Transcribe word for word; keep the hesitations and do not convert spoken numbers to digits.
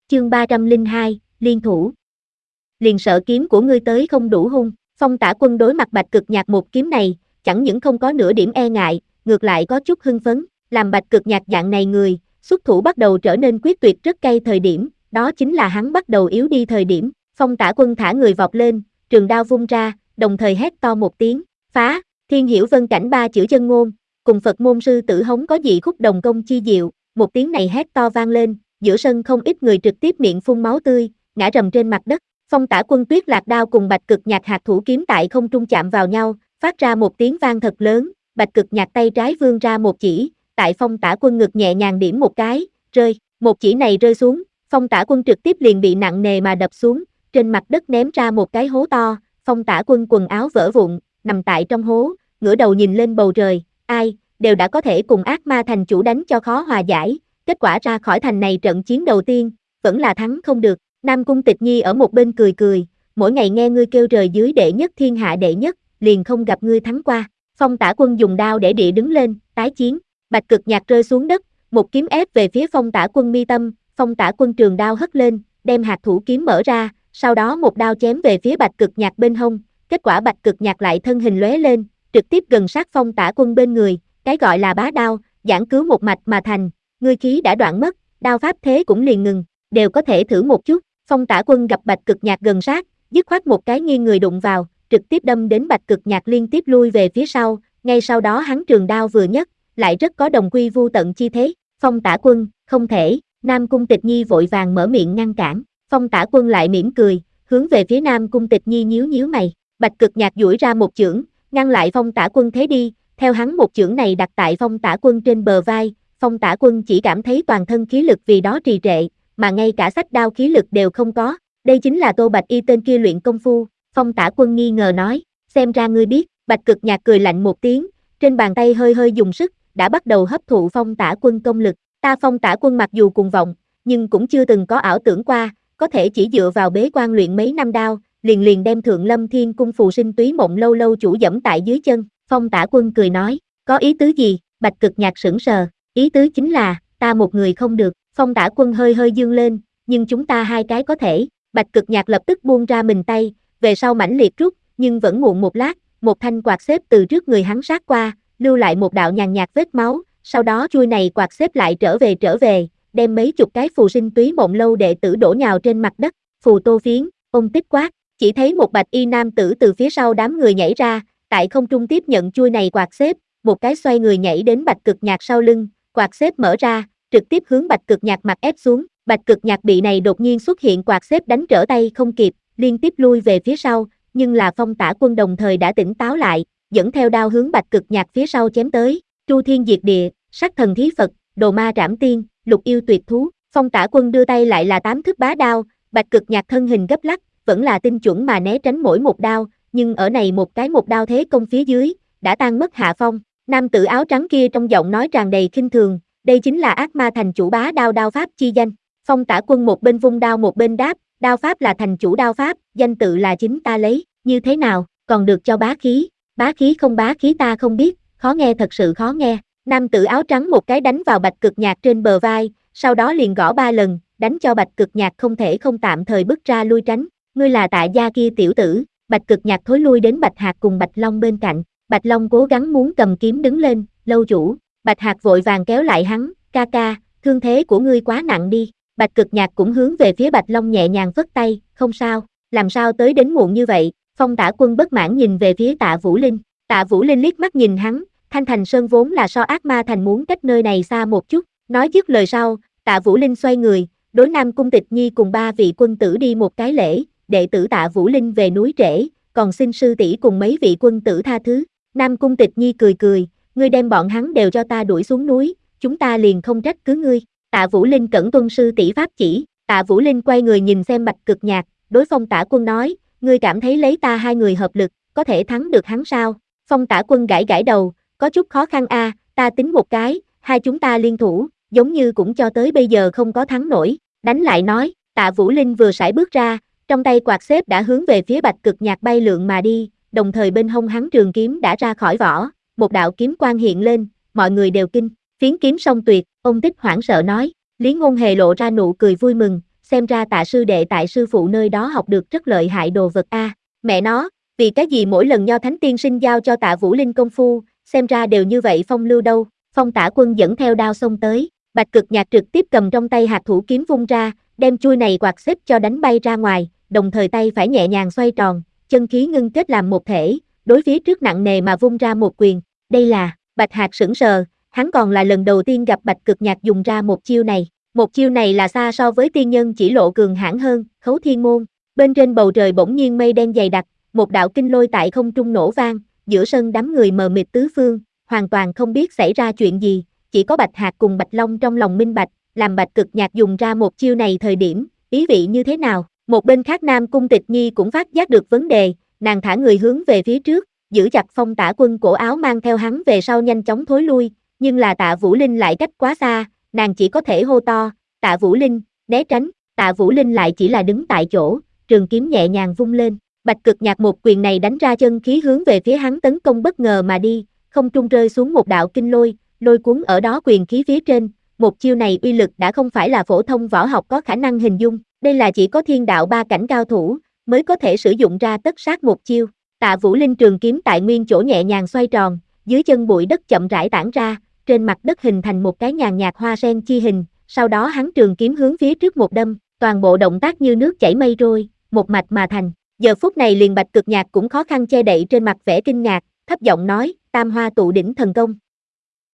Chương ba trăm lẻ hai, liên thủ. Liền sợ kiếm của ngươi tới không đủ hung. Phong Tả Quân đối mặt Bạch Cực Nhạc một kiếm này, chẳng những không có nửa điểm e ngại, ngược lại có chút hưng phấn, làm Bạch Cực Nhạc dạng này người, xuất thủ bắt đầu trở nên quyết tuyệt rất cay thời điểm, đó chính là hắn bắt đầu yếu đi thời điểm. Phong Tả Quân thả người vọt lên, trường đao vung ra, đồng thời hét to một tiếng, phá. Thiên Hiểu Vân Cảnh ba chữ chân ngôn, cùng Phật môn sư tử hống có dị khúc đồng công chi diệu, một tiếng này hét to vang lên, giữa sân không ít người trực tiếp miệng phun máu tươi, ngã rầm trên mặt đất. Phong Tả Quân tuyết lạc đao cùng Bạch Cực Nhạc hạt thủ kiếm tại không trung chạm vào nhau, phát ra một tiếng vang thật lớn, Bạch Cực Nhạc tay trái vươn ra một chỉ, tại Phong Tả Quân ngực nhẹ nhàng điểm một cái, rơi, một chỉ này rơi xuống, Phong Tả Quân trực tiếp liền bị nặng nề mà đập xuống, trên mặt đất ném ra một cái hố to, Phong Tả Quân quần áo vỡ vụn, nằm tại trong hố, ngửa đầu nhìn lên bầu trời, ai, đều đã có thể cùng ác ma thành chủ đánh cho khó hòa giải, kết quả ra khỏi thành này trận chiến đầu tiên, vẫn là thắng không được. Nam Cung Tịch Nhi ở một bên cười cười, mỗi ngày nghe ngươi kêu trời dưới đệ nhất thiên hạ đệ nhất, liền không gặp ngươi thắng qua. Phong Tả Quân dùng đao để địa đứng lên, tái chiến, Bạch Cực Nhạc rơi xuống đất, một kiếm ép về phía Phong Tả Quân mi tâm, Phong Tả Quân trường đao hất lên, đem hạt thủ kiếm mở ra, sau đó một đao chém về phía Bạch Cực Nhạc bên hông, kết quả Bạch Cực Nhạc lại thân hình lóe lên, trực tiếp gần sát Phong Tả Quân bên người, cái gọi là bá đao, giảng cứu một mạch mà thành, ngươi khí đã đoạn mất, đao pháp thế cũng liền ngừng, đều có thể thử một chút. Phong Tả Quân gặp Bạch Cực Nhạc gần sát, dứt khoát một cái nghiêng người đụng vào, trực tiếp đâm đến Bạch Cực Nhạc liên tiếp lui về phía sau, ngay sau đó hắn trường đao vừa nhấc, lại rất có đồng quy vu tận chi thế. Phong Tả Quân, không thể, Nam Cung Tịch Nhi vội vàng mở miệng ngăn cản, Phong Tả Quân lại mỉm cười, hướng về phía Nam Cung Tịch Nhi nhíu nhíu mày, Bạch Cực Nhạc duỗi ra một chưởng, ngăn lại Phong Tả Quân thế đi, theo hắn một chưởng này đặt tại Phong Tả Quân trên bờ vai, Phong Tả Quân chỉ cảm thấy toàn thân khí lực vì đó trì trệ, mà ngay cả sách đao khí lực đều không có, đây chính là Tô Bạch Y tên kia luyện công phu. Phong Tả Quân nghi ngờ nói, xem ra ngươi biết. Bạch Cực Nhạc cười lạnh một tiếng, trên bàn tay hơi hơi dùng sức, đã bắt đầu hấp thụ Phong Tả Quân công lực. Ta Phong Tả Quân mặc dù cùng vọng, nhưng cũng chưa từng có ảo tưởng qua, có thể chỉ dựa vào bế quan luyện mấy năm đao, liền liền đem Thượng Lâm Thiên Cung phù sinh túy mộng lâu lâu chủ dẫm tại dưới chân. Phong Tả Quân cười nói, có ý tứ gì? Bạch Cực Nhạc sững sờ, ý tứ chính là, ta một người không được. Phong Tả Quân hơi hơi dương lên, nhưng chúng ta hai cái có thể. Bạch Cực Nhạc lập tức buông ra mình tay, về sau mãnh liệt rút, nhưng vẫn muộn một lát, một thanh quạt xếp từ trước người hắn sát qua, lưu lại một đạo nhàn nhạt vết máu, sau đó chuôi này quạt xếp lại trở về trở về, đem mấy chục cái phù sinh túy mộng lâu đệ tử đổ nhào trên mặt đất, phù tô phiến, ông tích quát, chỉ thấy một bạch y nam tử từ phía sau đám người nhảy ra, tại không trung tiếp nhận chuôi này quạt xếp, một cái xoay người nhảy đến Bạch Cực Nhạc sau lưng, quạt xếp mở ra, trực tiếp hướng Bạch Cực Nhạc mặt ép xuống, Bạch Cực Nhạc bị này đột nhiên xuất hiện quạt xếp đánh trở tay không kịp, liên tiếp lui về phía sau, nhưng là Phong Tả Quân đồng thời đã tỉnh táo lại, dẫn theo đao hướng Bạch Cực Nhạc phía sau chém tới, Chu Thiên Diệt Địa, Sắc Thần Thí Phật, Đồ Ma Trảm Tiên, Lục Yêu Tuyệt Thú. Phong Tả Quân đưa tay lại là tám thức bá đao, Bạch Cực Nhạc thân hình gấp lắc, vẫn là tinh chuẩn mà né tránh mỗi một đao, nhưng ở này một cái một đao thế công phía dưới, đã tan mất hạ phong. Nam tử áo trắng kia trong giọng nói tràn đầy khinh thường, đây chính là ác ma thành chủ bá đao đao pháp chi danh. Phong Tả Quân một bên vung đao một bên đáp, đao pháp là thành chủ đao pháp, danh tự là chính ta lấy, như thế nào, còn được cho bá khí, bá khí không bá khí ta không biết, khó nghe thật sự khó nghe. Nam tử áo trắng một cái đánh vào Bạch Cực Nhạc trên bờ vai, sau đó liền gõ ba lần, đánh cho Bạch Cực Nhạc không thể không tạm thời bước ra lui tránh, ngươi là Tạ gia kia tiểu tử. Bạch Cực Nhạc thối lui đến Bạch Hạc cùng Bạch Long bên cạnh, Bạch Long cố gắng muốn cầm kiếm đứng lên, lâu chủ. Bạch Hạc vội vàng kéo lại hắn, ca ca, thương thế của ngươi quá nặng đi. Bạch Cực Nhạc cũng hướng về phía Bạch Long nhẹ nhàng phất tay, không sao, làm sao tới đến muộn như vậy. Phong Tả Quân bất mãn nhìn về phía Tạ Vũ Linh, Tạ Vũ Linh liếc mắt nhìn hắn, Thanh Thành Sơn vốn là so ác ma thành muốn cách nơi này xa một chút, nói dứt lời sau, Tạ Vũ Linh xoay người, đối Nam Cung Tịch Nhi cùng ba vị quân tử đi một cái lễ, đệ tử Tạ Vũ Linh về núi trễ, còn xin sư tỷ cùng mấy vị quân tử tha thứ. Nam Cung Tịch Nhi cười cười, ngươi đem bọn hắn đều cho ta đuổi xuống núi, chúng ta liền không trách cứ ngươi. Tạ Vũ Linh cẩn tuân sư tỷ pháp chỉ. Tạ Vũ Linh quay người nhìn xem Bạch Cực Nhạc, đối Phong Tả Quân nói, ngươi cảm thấy lấy ta hai người hợp lực, có thể thắng được hắn sao? Phong Tả Quân gãi gãi đầu, có chút khó khăn a, à, ta tính một cái, hai chúng ta liên thủ, giống như cũng cho tới bây giờ không có thắng nổi. Đánh lại nói, Tạ Vũ Linh vừa sải bước ra, trong tay quạt xếp đã hướng về phía Bạch Cực Nhạc bay lượn mà đi, đồng thời bên hông hắn trường kiếm đã ra khỏi vỏ, một đạo kiếm quang hiện lên, mọi người đều kinh, phiến kiếm song tuyệt. Ông Tích hoảng sợ nói, Lý Ngôn Hề lộ ra nụ cười vui mừng, xem ra Tạ sư đệ tại sư phụ nơi đó học được rất lợi hại đồ vật a. Mẹ nó, vì cái gì mỗi lần Nho Thánh tiên sinh giao cho Tạ Vũ Linh công phu, xem ra đều như vậy phong lưu đâu. Phong Tả Quân dẫn theo đao xông tới, Bạch Cực Nhạc trực tiếp cầm trong tay hạt thủ kiếm vung ra, đem chuôi này quạt xếp cho đánh bay ra ngoài, đồng thời tay phải nhẹ nhàng xoay tròn, chân khí ngưng kết làm một thể, đối phía trước nặng nề mà vung ra một quyền. Đây là, Bạch Hạc sững sờ, hắn còn là lần đầu tiên gặp Bạch Cực Nhạc dùng ra một chiêu này. Một chiêu này là xa so với tiên nhân chỉ lộ cường hãn hơn, Khấu Thiên Môn. Bên trên bầu trời bỗng nhiên mây đen dày đặc, một đạo kinh lôi tại không trung nổ vang, giữa sân đám người mờ mịt tứ phương, hoàn toàn không biết xảy ra chuyện gì, chỉ có Bạch Hạc cùng Bạch Long trong lòng minh bạch, làm Bạch Cực Nhạc dùng ra một chiêu này thời điểm, ý vị như thế nào. Một bên khác Nam Cung Tịch Nhi cũng phát giác được vấn đề, nàng thả người hướng về phía trước, giữ chặt Phong Tả Quân cổ áo mang theo hắn về sau nhanh chóng thối lui, nhưng là Tạ Vũ Linh lại cách quá xa, nàng chỉ có thể hô to, Tạ Vũ Linh, né tránh. Tạ Vũ Linh lại chỉ là đứng tại chỗ, trường kiếm nhẹ nhàng vung lên, Bạch Cực Nhạc một quyền này đánh ra chân khí hướng về phía hắn tấn công bất ngờ mà đi, không trung rơi xuống một đạo kinh lôi, lôi cuốn ở đó quyền khí phía trên, một chiêu này uy lực đã không phải là phổ thông võ học có khả năng hình dung, đây là chỉ có thiên đạo ba cảnh cao thủ mới có thể sử dụng ra tất sát một chiêu. Tạ Vũ Linh trường kiếm tại nguyên chỗ nhẹ nhàng xoay tròn, dưới chân bụi đất chậm rãi tản ra, trên mặt đất hình thành một cái nhàn nhạt hoa sen chi hình, sau đó hắn trường kiếm hướng phía trước một đâm, toàn bộ động tác như nước chảy mây trôi, một mạch mà thành. Giờ phút này liền Bạch Cực Nhạc cũng khó khăn che đậy trên mặt vẻ kinh ngạc, thấp giọng nói, Tam Hoa tụ đỉnh thần công.